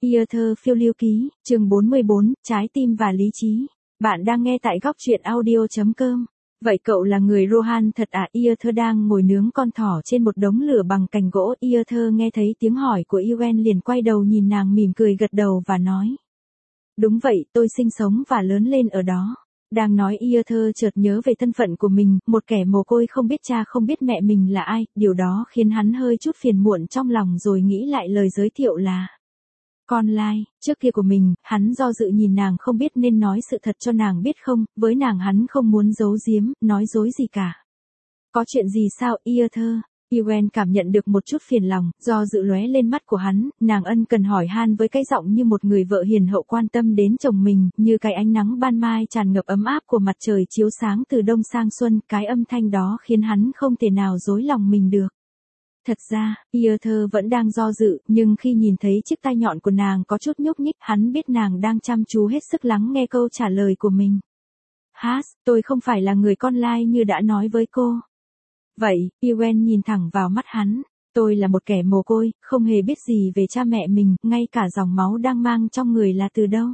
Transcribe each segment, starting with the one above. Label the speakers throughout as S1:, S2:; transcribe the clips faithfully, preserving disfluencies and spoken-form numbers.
S1: Yêu thơ phiêu lưu ký, chương bốn mươi bốn, trái tim và lý trí. Bạn đang nghe tại góc truyện audio chấm com. Vậy cậu là người Rohan thật à? Yêu thơ đang ngồi nướng con thỏ trên một đống lửa bằng cành gỗ. Yêu thơ nghe thấy tiếng hỏi của Yuen liền quay đầu nhìn nàng mỉm cười gật đầu và nói. Đúng vậy, tôi sinh sống và lớn lên ở đó. Đang nói Yêu thơ chợt nhớ về thân phận của mình, một kẻ mồ côi không biết cha không biết mẹ mình là ai, điều đó khiến hắn hơi chút phiền muộn trong lòng rồi nghĩ lại lời giới thiệu là con lai, trước kia của mình, hắn do dự nhìn nàng không biết nên nói sự thật cho nàng biết không, với nàng hắn không muốn giấu giếm, nói dối gì cả. Có chuyện gì sao, Yêu thơ? Yuen cảm nhận được một chút phiền lòng, do dự lóe lên mắt của hắn, nàng ân cần hỏi han với cái giọng như một người vợ hiền hậu quan tâm đến chồng mình, như cái ánh nắng ban mai tràn ngập ấm áp của mặt trời chiếu sáng từ đông sang xuân, cái âm thanh đó khiến hắn không thể nào dối lòng mình được. Thật ra, Yêu thơ vẫn đang do dự, nhưng khi nhìn thấy chiếc tai nhọn của nàng có chút nhúc nhích, hắn biết nàng đang chăm chú hết sức lắng nghe câu trả lời của mình. Hát, tôi không phải là người con lai như đã nói với cô. Vậy, Yuen nhìn thẳng vào mắt hắn, tôi là một kẻ mồ côi, không hề biết gì về cha mẹ mình, ngay cả dòng máu đang mang trong người là từ đâu.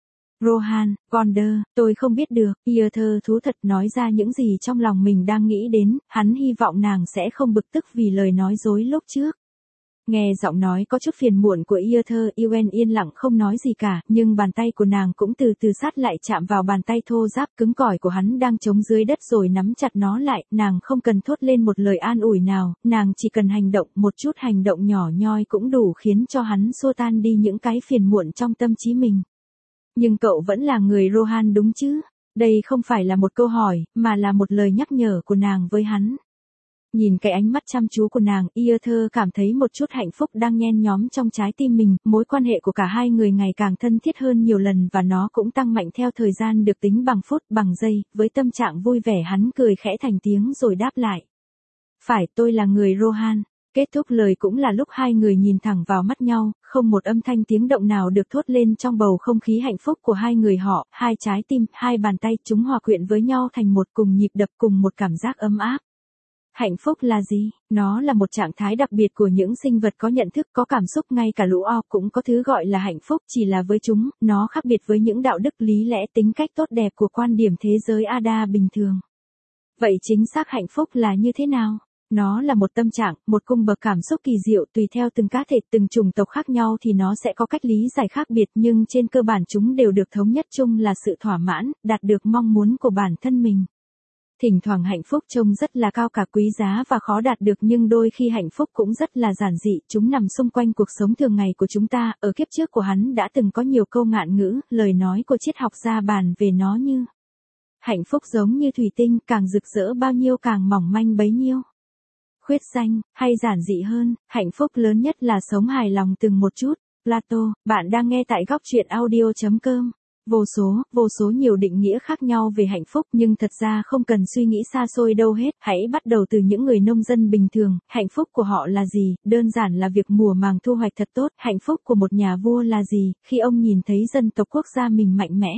S1: Rohan, Gonder, tôi không biết được, Yêu thơ thú thật nói ra những gì trong lòng mình đang nghĩ đến, hắn hy vọng nàng sẽ không bực tức vì lời nói dối lúc trước. Nghe giọng nói có chút phiền muộn của Yêu thơ, Yuen yên lặng không nói gì cả, nhưng bàn tay của nàng cũng từ từ sát lại chạm vào bàn tay thô ráp cứng cỏi của hắn đang chống dưới đất rồi nắm chặt nó lại, nàng không cần thốt lên một lời an ủi nào, nàng chỉ cần hành động, một chút hành động nhỏ nhoi cũng đủ khiến cho hắn xua tan đi những cái phiền muộn trong tâm trí mình. Nhưng cậu vẫn là người Rohan đúng chứ? Đây không phải là một câu hỏi, mà là một lời nhắc nhở của nàng với hắn. Nhìn cái ánh mắt chăm chú của nàng, Yêu thơ cảm thấy một chút hạnh phúc đang nhen nhóm trong trái tim mình, mối quan hệ của cả hai người ngày càng thân thiết hơn nhiều lần và nó cũng tăng mạnh theo thời gian được tính bằng phút, bằng giây, với tâm trạng vui vẻ hắn cười khẽ thành tiếng rồi đáp lại. Phải, tôi là người Rohan. Kết thúc lời cũng là lúc hai người nhìn thẳng vào mắt nhau, không một âm thanh tiếng động nào được thốt lên trong bầu không khí hạnh phúc của hai người họ, hai trái tim, hai bàn tay chúng hòa quyện với nhau thành một cùng nhịp đập cùng một cảm giác ấm áp. Hạnh phúc là gì? Nó là một trạng thái đặc biệt của những sinh vật có nhận thức, có cảm xúc, ngay cả lũ orc cũng có thứ gọi là hạnh phúc, chỉ là với chúng, nó khác biệt với những đạo đức lý lẽ tính cách tốt đẹp của quan điểm thế giới Ada bình thường. Vậy chính xác hạnh phúc là như thế nào? Nó là một tâm trạng, một cung bậc cảm xúc kỳ diệu, tùy theo từng cá thể, từng chủng tộc khác nhau thì nó sẽ có cách lý giải khác biệt, nhưng trên cơ bản chúng đều được thống nhất chung là sự thỏa mãn, đạt được mong muốn của bản thân mình. Thỉnh thoảng hạnh phúc trông rất là cao cả, quý giá và khó đạt được, nhưng đôi khi hạnh phúc cũng rất là giản dị, chúng nằm xung quanh cuộc sống thường ngày của chúng ta. Ở kiếp trước của hắn đã từng có nhiều câu ngạn ngữ, lời nói của triết học gia bàn về nó như hạnh phúc giống như thủy tinh, càng rực rỡ bao nhiêu càng mỏng manh bấy nhiêu. Khuyết danh, hay giản dị hơn, hạnh phúc lớn nhất là sống hài lòng từng một chút. Plato, bạn đang nghe tại góc truyện audio chấm com. Vô số, vô số nhiều định nghĩa khác nhau về hạnh phúc, nhưng thật ra không cần suy nghĩ xa xôi đâu hết, hãy bắt đầu từ những người nông dân bình thường, hạnh phúc của họ là gì? Đơn giản là việc mùa màng thu hoạch thật tốt. Hạnh phúc của một nhà vua là gì? Khi ông nhìn thấy dân tộc quốc gia mình mạnh mẽ.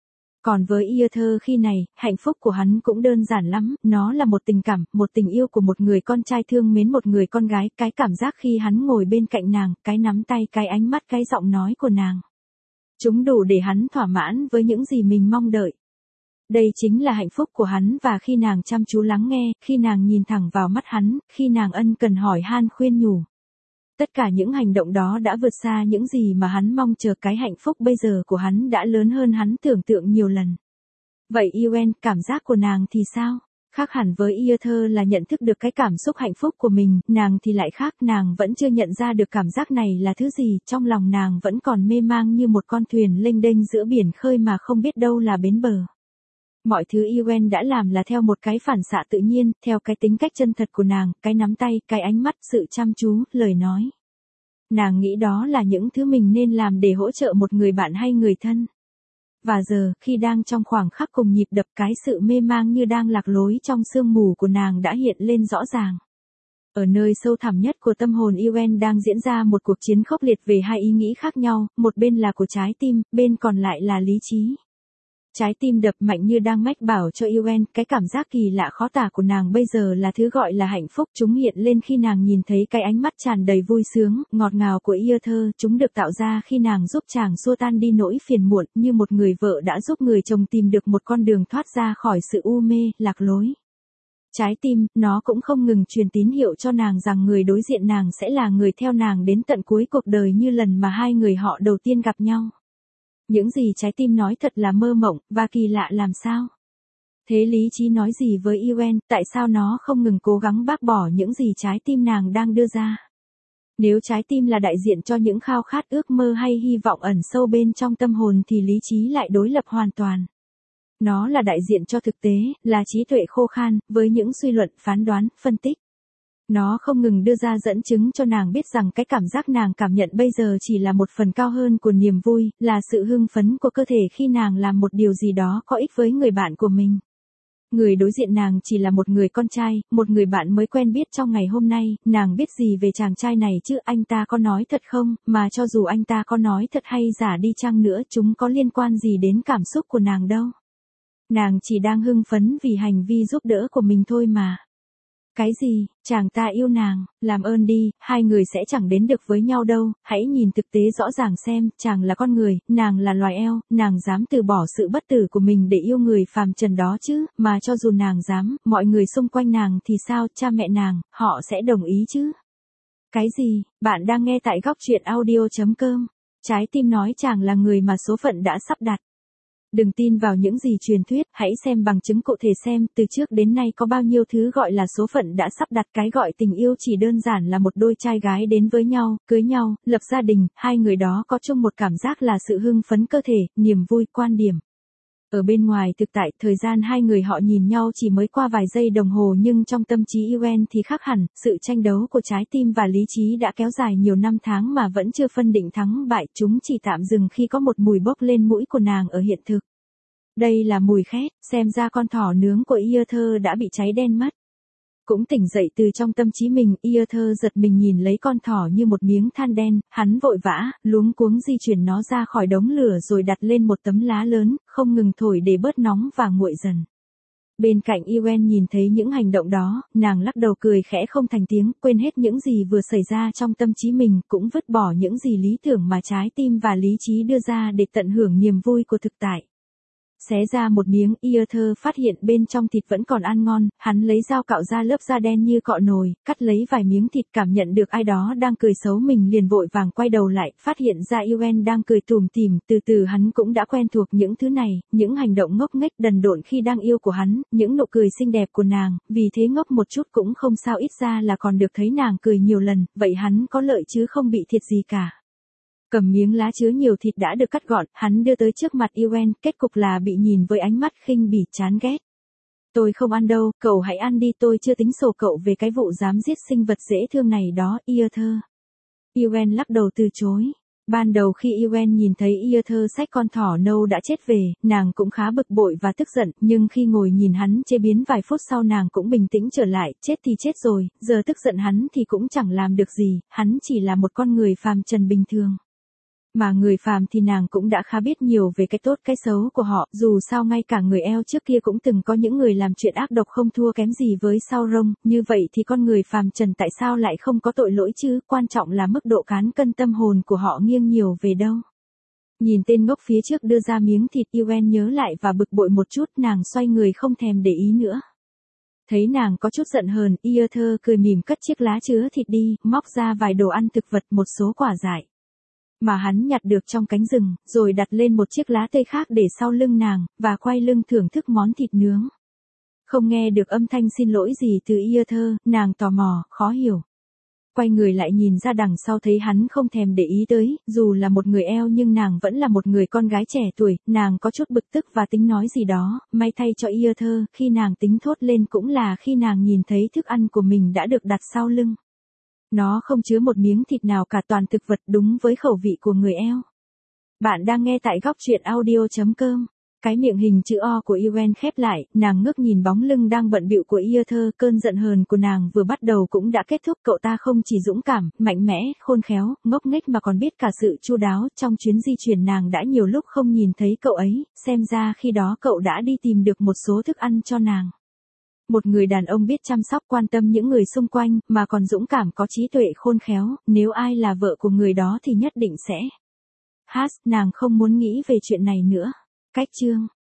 S1: Còn với Yêu thơ khi này, hạnh phúc của hắn cũng đơn giản lắm, nó là một tình cảm, một tình yêu của một người con trai thương mến một người con gái, cái cảm giác khi hắn ngồi bên cạnh nàng, cái nắm tay, cái ánh mắt, cái giọng nói của nàng. Chúng đủ để hắn thỏa mãn với những gì mình mong đợi. Đây chính là hạnh phúc của hắn, và khi nàng chăm chú lắng nghe, khi nàng nhìn thẳng vào mắt hắn, khi nàng ân cần hỏi han khuyên nhủ. Tất cả những hành động đó đã vượt xa những gì mà hắn mong chờ, cái hạnh phúc bây giờ của hắn đã lớn hơn hắn tưởng tượng nhiều lần. Vậy Yuen, cảm giác của nàng thì sao? Khác hẳn với Yêu thơ là nhận thức được cái cảm xúc hạnh phúc của mình, nàng thì lại khác, nàng vẫn chưa nhận ra được cảm giác này là thứ gì, trong lòng nàng vẫn còn mê mang như một con thuyền lênh đênh giữa biển khơi mà không biết đâu là bến bờ. Mọi thứ Yuen đã làm là theo một cái phản xạ tự nhiên, theo cái tính cách chân thật của nàng, cái nắm tay, cái ánh mắt, sự chăm chú, lời nói. Nàng nghĩ đó là những thứ mình nên làm để hỗ trợ một người bạn hay người thân. Và giờ, khi đang trong khoảng khắc cùng nhịp đập, cái sự mê mang như đang lạc lối trong sương mù của nàng đã hiện lên rõ ràng. Ở nơi sâu thẳm nhất của tâm hồn Yuen đang diễn ra một cuộc chiến khốc liệt về hai ý nghĩ khác nhau, một bên là của trái tim, bên còn lại là lý trí. Trái tim đập mạnh như đang mách bảo cho Yuen, cái cảm giác kỳ lạ khó tả của nàng bây giờ là thứ gọi là hạnh phúc. Chúng hiện lên khi nàng nhìn thấy cái ánh mắt tràn đầy vui sướng, ngọt ngào của Arthur. Chúng được tạo ra khi nàng giúp chàng xua tan đi nỗi phiền muộn, như một người vợ đã giúp người chồng tìm được một con đường thoát ra khỏi sự u mê, lạc lối. Trái tim, nó cũng không ngừng truyền tín hiệu cho nàng rằng người đối diện nàng sẽ là người theo nàng đến tận cuối cuộc đời như lần mà hai người họ đầu tiên gặp nhau. Những gì trái tim nói thật là mơ mộng, và kỳ lạ làm sao? Thế lý trí nói gì với Yuen, tại sao nó không ngừng cố gắng bác bỏ những gì trái tim nàng đang đưa ra? Nếu trái tim là đại diện cho những khao khát, ước mơ hay hy vọng ẩn sâu bên trong tâm hồn thì lý trí lại đối lập hoàn toàn. Nó là đại diện cho thực tế, là trí tuệ khô khan, với những suy luận, phán đoán, phân tích. Nó không ngừng đưa ra dẫn chứng cho nàng biết rằng cái cảm giác nàng cảm nhận bây giờ chỉ là một phần cao hơn của niềm vui, là sự hưng phấn của cơ thể khi nàng làm một điều gì đó có ích với người bạn của mình. Người đối diện nàng chỉ là một người con trai, một người bạn mới quen biết trong ngày hôm nay. Nàng biết gì về chàng trai này chứ, anh ta có nói thật không, mà cho dù anh ta có nói thật hay giả đi chăng nữa, chúng có liên quan gì đến cảm xúc của nàng đâu. Nàng chỉ đang hưng phấn vì hành vi giúp đỡ của mình thôi mà. Cái gì, chàng ta yêu nàng, làm ơn đi, hai người sẽ chẳng đến được với nhau đâu, hãy nhìn thực tế rõ ràng xem, chàng là con người, nàng là loài eo, nàng dám từ bỏ sự bất tử của mình để yêu người phàm trần đó chứ, mà cho dù nàng dám, mọi người xung quanh nàng thì sao, cha mẹ nàng, họ sẽ đồng ý chứ. Cái gì, bạn đang nghe tại góc truyện audio chấm com, trái tim nói chàng là người mà số phận đã sắp đặt. Đừng tin vào những gì truyền thuyết, hãy xem bằng chứng cụ thể xem, từ trước đến nay có bao nhiêu thứ gọi là số phận đã sắp đặt. Cái gọi tình yêu chỉ đơn giản là một đôi trai gái đến với nhau, cưới nhau, lập gia đình, hai người đó có chung một cảm giác là sự hưng phấn cơ thể, niềm vui, quan điểm. Ở bên ngoài thực tại, thời gian hai người họ nhìn nhau chỉ mới qua vài giây đồng hồ, nhưng trong tâm trí Yuen thì khác hẳn, sự tranh đấu của trái tim và lý trí đã kéo dài nhiều năm tháng mà vẫn chưa phân định thắng bại, chúng chỉ tạm dừng khi có một mùi bốc lên mũi của nàng ở hiện thực. Đây là mùi khét, xem ra con thỏ nướng của Arthur đã bị cháy đen mất. Cũng tỉnh dậy từ trong tâm trí mình, Arthur giật mình nhìn lấy con thỏ như một miếng than đen, hắn vội vã, luống cuống di chuyển nó ra khỏi đống lửa rồi đặt lên một tấm lá lớn, không ngừng thổi để bớt nóng và nguội dần. Bên cạnh Yuen nhìn thấy những hành động đó, nàng lắc đầu cười khẽ không thành tiếng, quên hết những gì vừa xảy ra trong tâm trí mình, cũng vứt bỏ những gì lý tưởng mà trái tim và lý trí đưa ra để tận hưởng niềm vui của thực tại. Xé ra một miếng, Arthur phát hiện bên trong thịt vẫn còn ăn ngon, hắn lấy dao cạo ra lớp da đen như cọ nồi, cắt lấy vài miếng thịt, cảm nhận được ai đó đang cười xấu mình liền vội vàng quay đầu lại, phát hiện ra Yuen đang cười tủm tỉm, từ từ hắn cũng đã quen thuộc những thứ này, những hành động ngốc nghếch đần độn khi đang yêu của hắn, những nụ cười xinh đẹp của nàng, vì thế ngốc một chút cũng không sao, ít ra là còn được thấy nàng cười nhiều lần, vậy hắn có lợi chứ không bị thiệt gì cả. Cầm miếng lá chứa nhiều thịt đã được cắt gọn, hắn đưa tới trước mặt Yuen, kết cục là bị nhìn với ánh mắt khinh bỉ chán ghét. Tôi không ăn đâu, cậu hãy ăn đi, tôi chưa tính sổ cậu về cái vụ dám giết sinh vật dễ thương này đó, Arthur. Yuen lắc đầu từ chối. Ban đầu khi Yuen nhìn thấy Arthur xách con thỏ nâu đã chết về, nàng cũng khá bực bội và tức giận, nhưng khi ngồi nhìn hắn chế biến vài phút sau nàng cũng bình tĩnh trở lại, chết thì chết rồi, giờ tức giận hắn thì cũng chẳng làm được gì, hắn chỉ là một con người phàm trần bình thường. Mà người phàm thì nàng cũng đã khá biết nhiều về cái tốt cái xấu của họ, dù sao ngay cả người eo trước kia cũng từng có những người làm chuyện ác độc không thua kém gì với Sauron, như vậy thì con người phàm trần tại sao lại không có tội lỗi chứ, quan trọng là mức độ cán cân tâm hồn của họ nghiêng nhiều về đâu. Nhìn tên ngốc phía trước đưa ra miếng thịt, Yuen nhớ lại và bực bội một chút, nàng xoay người không thèm để ý nữa. Thấy nàng có chút giận hờn, Arthur cười mỉm cất chiếc lá chứa thịt đi, móc ra vài đồ ăn thực vật, một số quả dại mà hắn nhặt được trong cánh rừng, rồi đặt lên một chiếc lá cây khác để sau lưng nàng, và quay lưng thưởng thức món thịt nướng. Không nghe được âm thanh xin lỗi gì từ Arthur, nàng tò mò, khó hiểu. Quay người lại nhìn ra đằng sau thấy hắn không thèm để ý tới, dù là một người eo nhưng nàng vẫn là một người con gái trẻ tuổi, nàng có chút bực tức và tính nói gì đó, may thay cho Arthur, khi nàng tính thốt lên cũng là khi nàng nhìn thấy thức ăn của mình đã được đặt sau lưng. Nó không chứa một miếng thịt nào cả, toàn thực vật, đúng với khẩu vị của người eo. Bạn đang nghe tại góc truyện audio chấm com. Cái miệng hình chữ O của Yuen khép lại, nàng ngước nhìn bóng lưng đang bận bịu của Arthur, cơn giận hờn của nàng vừa bắt đầu cũng đã kết thúc, cậu ta không chỉ dũng cảm, mạnh mẽ, khôn khéo, ngốc nghếch mà còn biết cả sự chu đáo, trong chuyến di chuyển nàng đã nhiều lúc không nhìn thấy cậu ấy, xem ra khi đó cậu đã đi tìm được một số thức ăn cho nàng. Một người đàn ông biết chăm sóc quan tâm những người xung quanh, mà còn dũng cảm có trí tuệ khôn khéo, nếu ai là vợ của người đó thì nhất định sẽ. Hát, nàng không muốn nghĩ về chuyện này nữa. Cách chương